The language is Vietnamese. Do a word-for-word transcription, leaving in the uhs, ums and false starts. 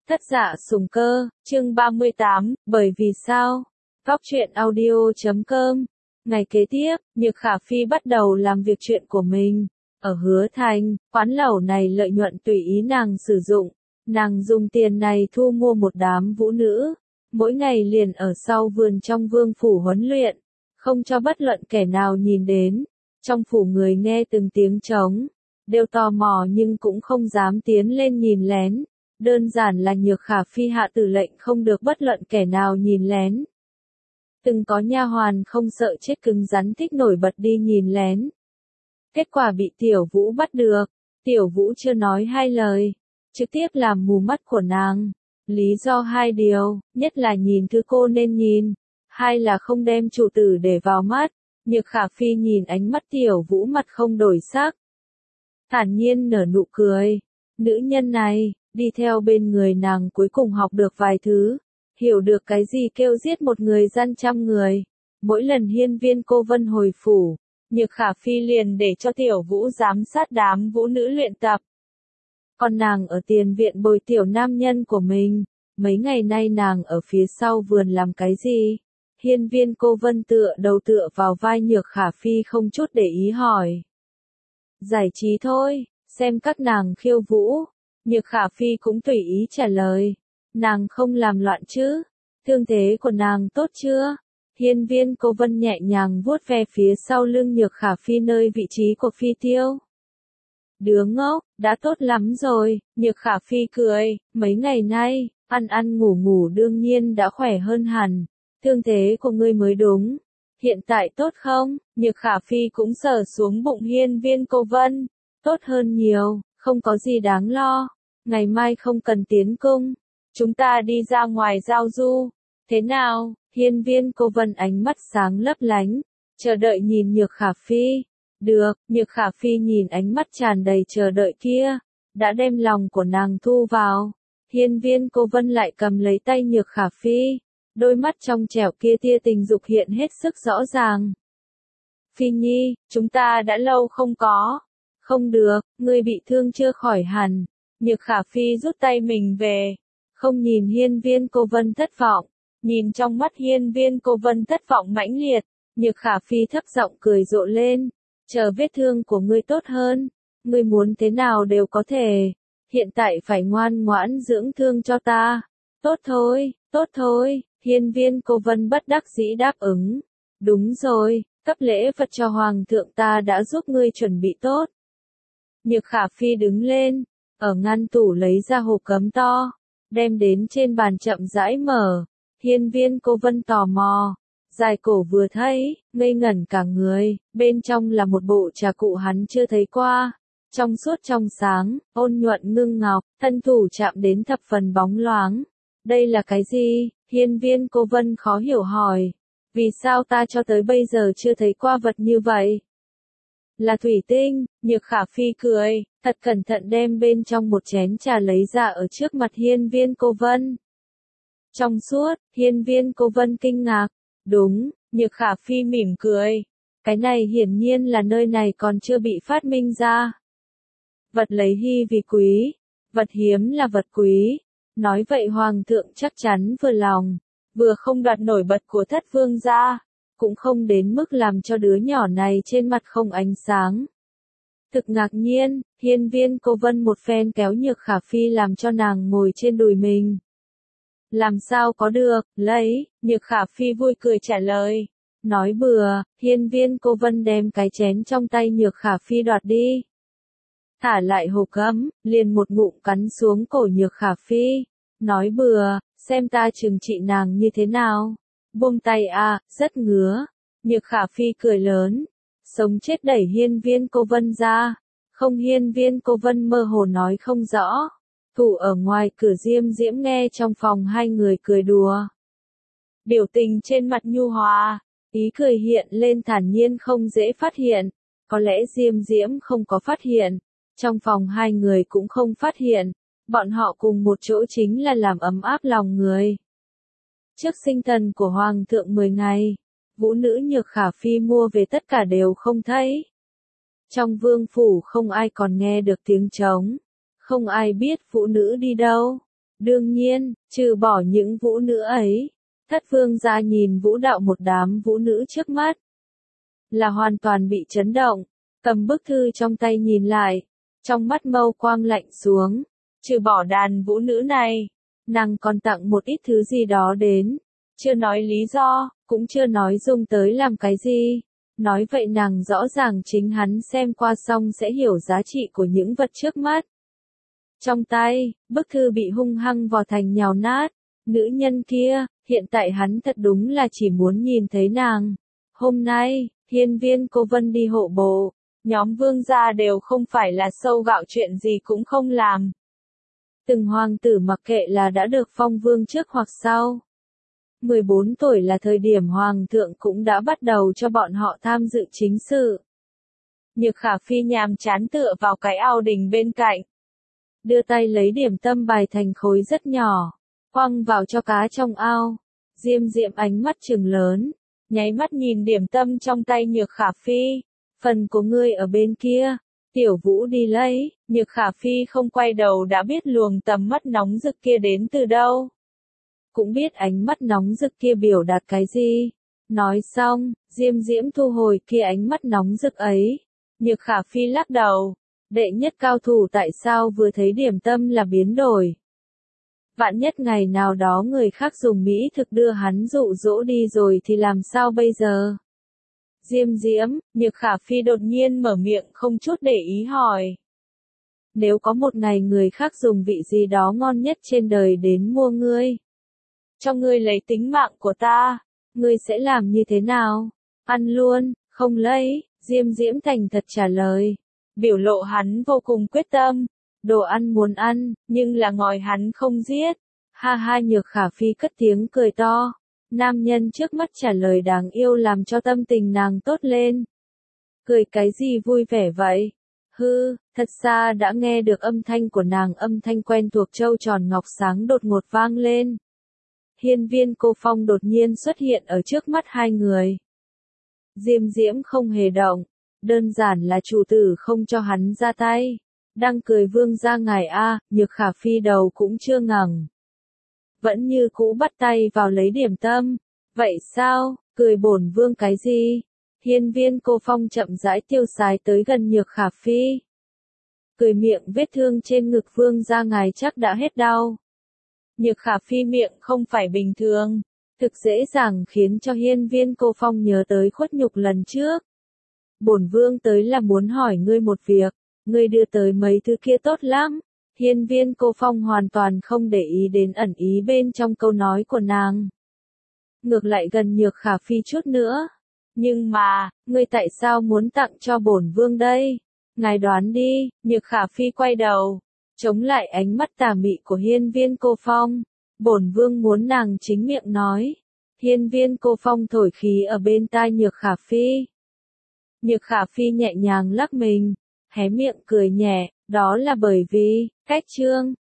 Thất Dạ Sủng Cơ, chương ba mươi tám, bởi vì sao? Góc truyện audio chấm com. Ngày kế tiếp, Nhược Khả Phi bắt đầu làm việc chuyện của mình. Ở Hứa Thành, quán lẩu này lợi nhuận tùy ý nàng sử dụng. Nàng dùng tiền này thu mua một đám vũ nữ. Mỗi ngày liền ở sau vườn trong vương phủ huấn luyện. Không cho bất luận kẻ nào nhìn đến. Trong phủ người nghe từng tiếng trống. Đều tò mò nhưng cũng không dám tiến lên nhìn lén. Đơn giản là Nhược Khả Phi hạ tử lệnh không được bất luận kẻ nào nhìn lén. Từng có nha hoàn không sợ chết cứng rắn thích nổi bật đi nhìn lén. Kết quả bị Tiểu Vũ bắt được. Tiểu Vũ chưa nói hai lời, trực tiếp làm mù mắt của nàng. Lý do hai điều, nhất là nhìn thứ cô nên nhìn, hai là không đem chủ tử để vào mắt. Nhược Khả Phi nhìn ánh mắt Tiểu Vũ mặt không đổi sắc, thản nhiên nở nụ cười. Nữ nhân này, đi theo bên người nàng cuối cùng học được vài thứ, hiểu được cái gì kêu giết một người gian trăm người. Mỗi lần Hiên Viên Cô Vân hồi phủ, Nhược Khả Phi liền để cho Tiểu Vũ giám sát đám vũ nữ luyện tập. Còn nàng ở tiền viện bồi tiểu nam nhân của mình, mấy ngày nay nàng ở phía sau vườn làm cái gì? Hiên Viên Cô Vân tựa đầu tựa vào vai Nhược Khả Phi không chút để ý hỏi. Giải trí thôi, xem các nàng khiêu vũ. Nhược Khả Phi cũng tùy ý trả lời. Nàng không làm loạn chứ? Thương thế của nàng tốt chưa? Hiên Viên Cô Vân nhẹ nhàng vuốt ve phía sau lưng Nhược Khả Phi nơi vị trí của phi tiêu. Đứa ngốc, đã tốt lắm rồi. Nhược Khả Phi cười, mấy ngày nay, ăn ăn ngủ ngủ đương nhiên đã khỏe hơn hẳn. Thương thế của ngươi mới đúng. Hiện tại tốt không? Nhược Khả Phi cũng sờ xuống bụng Hiên Viên Cô Vân. Tốt hơn nhiều, không có gì đáng lo. Ngày mai không cần tiến cung. Chúng ta đi ra ngoài giao du. Thế nào? Hiên Viên Cô Vân ánh mắt sáng lấp lánh, chờ đợi nhìn Nhược Khả Phi. Được, Nhược Khả Phi nhìn ánh mắt tràn đầy chờ đợi kia, đã đem lòng của nàng thu vào. Hiên Viên Cô Vân lại cầm lấy tay Nhược Khả Phi, đôi mắt trong trẻo kia tia tình dục hiện hết sức rõ ràng. Phi Nhi, chúng ta đã lâu không có. Không được, ngươi bị thương chưa khỏi hẳn. Nhược Khả Phi rút tay mình về, không nhìn Hiên Viên Cô Vân thất vọng, nhìn trong mắt Hiên Viên Cô Vân thất vọng mãnh liệt, Nhược Khả Phi thấp giọng cười rộ lên, chờ vết thương của ngươi tốt hơn, ngươi muốn thế nào đều có thể, hiện tại phải ngoan ngoãn dưỡng thương cho ta. Tốt thôi, tốt thôi, Hiên Viên Cô Vân bất đắc dĩ đáp ứng. Đúng rồi, cấp lễ vật cho Hoàng thượng ta đã giúp ngươi chuẩn bị tốt. Nhược Khả Phi đứng lên, ở ngăn tủ lấy ra hộp cấm to, đem đến trên bàn chậm rãi mở. Hiên Viên Cô Vân tò mò, dài cổ vừa thấy, ngây ngẩn cả người, bên trong là một bộ trà cụ hắn chưa thấy qua. Trong suốt trong sáng, ôn nhuận ngưng ngọc, thân thủ chạm đến thập phần bóng loáng. Đây là cái gì? Hiên Viên Cô Vân khó hiểu hỏi. Vì sao ta cho tới bây giờ chưa thấy qua vật như vậy? Là thủy tinh. Nhược Khả Phi cười, thật cẩn thận đem bên trong một chén trà lấy ra ở trước mặt Hiên Viên Cô Vân. Trong suốt, Hiên Viên Cô Vân kinh ngạc. Đúng, Nhược Khả Phi mỉm cười. Cái này hiển nhiên là nơi này còn chưa bị phát minh ra. Vật lấy hy vì quý, vật hiếm là vật quý. Nói vậy Hoàng thượng chắc chắn vừa lòng, vừa không đoạt nổi bật của thất vương gia, cũng không đến mức làm cho đứa nhỏ này trên mặt không ánh sáng. Thực ngạc nhiên, Hiên Viên Cô Vân một phen kéo Nhược Khả Phi làm cho nàng ngồi trên đùi mình. Làm sao có được, lấy, Nhược Khả Phi vui cười trả lời. Nói bừa, Hiên Viên Cô Vân đem cái chén trong tay Nhược Khả Phi đoạt đi. Thả lại hộp cấm, liền một ngụm cắn xuống cổ Nhược Khả Phi. Nói bừa, xem ta trừng trị nàng như thế nào. Buông tay à, rất ngứa. Nhược Khả Phi cười lớn, sống chết đẩy Hiên Viên Cô Vân ra. Không, Hiên Viên Cô Vân mơ hồ nói không rõ. Thủ ở ngoài cửa Diêm Diễm nghe trong phòng hai người cười đùa. Biểu tình trên mặt nhu hòa, ý cười hiện lên thản nhiên không dễ phát hiện. Có lẽ Diêm Diễm không có phát hiện, trong phòng hai người cũng không phát hiện. Bọn họ cùng một chỗ chính là làm ấm áp lòng người. Trước sinh thần của Hoàng thượng mười ngày, vũ nữ Nhược Khả Phi mua về tất cả đều không thấy. Trong vương phủ không ai còn nghe được tiếng trống, không ai biết vũ nữ đi đâu. Đương nhiên, trừ bỏ những vũ nữ ấy, thất vương gia nhìn vũ đạo một đám vũ nữ trước mắt. Là hoàn toàn bị chấn động, cầm bức thư trong tay nhìn lại, trong mắt mâu quang lạnh xuống. Trừ bỏ đàn vũ nữ này, nàng còn tặng một ít thứ gì đó đến. Chưa nói lý do, cũng chưa nói dùng tới làm cái gì. Nói vậy nàng rõ ràng chính hắn xem qua xong sẽ hiểu giá trị của những vật trước mắt. Trong tay, bức thư bị hung hăng vò thành nhào nát. Nữ nhân kia, hiện tại hắn thật đúng là chỉ muốn nhìn thấy nàng. Hôm nay, hiên viên cô Vân đi hộ bộ. Nhóm vương gia đều không phải là sâu gạo, chuyện gì cũng không làm. Từng hoàng tử mặc kệ là đã được phong vương trước hoặc sau. mười bốn tuổi là thời điểm hoàng thượng cũng đã bắt đầu cho bọn họ tham dự chính sự. Nhược Khả Phi nhàm chán tựa vào cái ao đình bên cạnh. Đưa tay lấy điểm tâm bài thành khối rất nhỏ, quăng vào cho cá trong ao. Diêm Diệm ánh mắt trừng lớn, nháy mắt nhìn điểm tâm trong tay Nhược Khả Phi. Phần của ngươi ở bên kia, Tiểu Vũ đi lấy. Nhược Khả Phi không quay đầu đã biết luồng tầm mắt nóng rực kia đến từ đâu. Cũng biết ánh mắt nóng rực kia biểu đạt cái gì. Nói xong, Diêm Diễm thu hồi kia ánh mắt nóng rực ấy. Nhược Khả Phi lắc đầu. Đệ nhất cao thủ tại sao vừa thấy điểm tâm là biến đổi. Vạn nhất ngày nào đó người khác dùng mỹ thực đưa hắn dụ dỗ đi rồi thì làm sao bây giờ? Diêm Diễm, Nhược Khả Phi đột nhiên mở miệng không chút để ý hỏi. Nếu có một ngày người khác dùng vị gì đó ngon nhất trên đời đến mua ngươi, cho ngươi lấy tính mạng của ta, ngươi sẽ làm như thế nào? Ăn luôn, không lấy. Diêm Diễm thành thật trả lời. Biểu lộ hắn vô cùng quyết tâm. Đồ ăn muốn ăn, nhưng là ngòi hắn không giết. Ha ha, Nhược Khả Phi cất tiếng cười to. Nam nhân trước mắt trả lời đáng yêu làm cho tâm tình nàng tốt lên. Cười cái gì vui vẻ vậy? Hư, thật xa đã nghe được âm thanh của nàng, âm thanh quen thuộc trâu tròn ngọc sáng đột ngột vang lên. Hiên viên Cô Phong đột nhiên xuất hiện ở trước mắt hai người. Diêm Diễm không hề động, đơn giản là chủ tử không cho hắn ra tay. Đang cười vương gia ngài a. Nhược Khả Phi đầu cũng chưa ngẩng, vẫn như cũ bắt tay vào lấy điểm tâm. Vậy sao, cười bổn vương cái gì? Hiên viên Cô Phong chậm rãi tiêu sái tới gần Nhược Khả Phi. Cười miệng vết thương trên ngực vương gia ngài chắc đã hết đau. Nhược Khả Phi miệng không phải bình thường, thực dễ dàng khiến cho hiên viên Cô Phong nhớ tới khuất nhục lần trước. Bổn vương tới là muốn hỏi ngươi một việc, ngươi đưa tới mấy thứ kia tốt lắm. Hiên viên Cô Phong hoàn toàn không để ý đến ẩn ý bên trong câu nói của nàng. Ngược lại gần Nhược Khả Phi chút nữa. Nhưng mà, ngươi tại sao muốn tặng cho bổn vương đây? Ngài đoán đi. Nhược Khả Phi quay đầu, chống lại ánh mắt tà mị của hiên viên Cô Phong. Bổn vương muốn nàng chính miệng nói. Hiên viên Cô Phong thổi khí ở bên tai Nhược Khả Phi. Nhược Khả Phi nhẹ nhàng lắc mình, hé miệng cười nhẹ, đó là bởi vì, cách chương.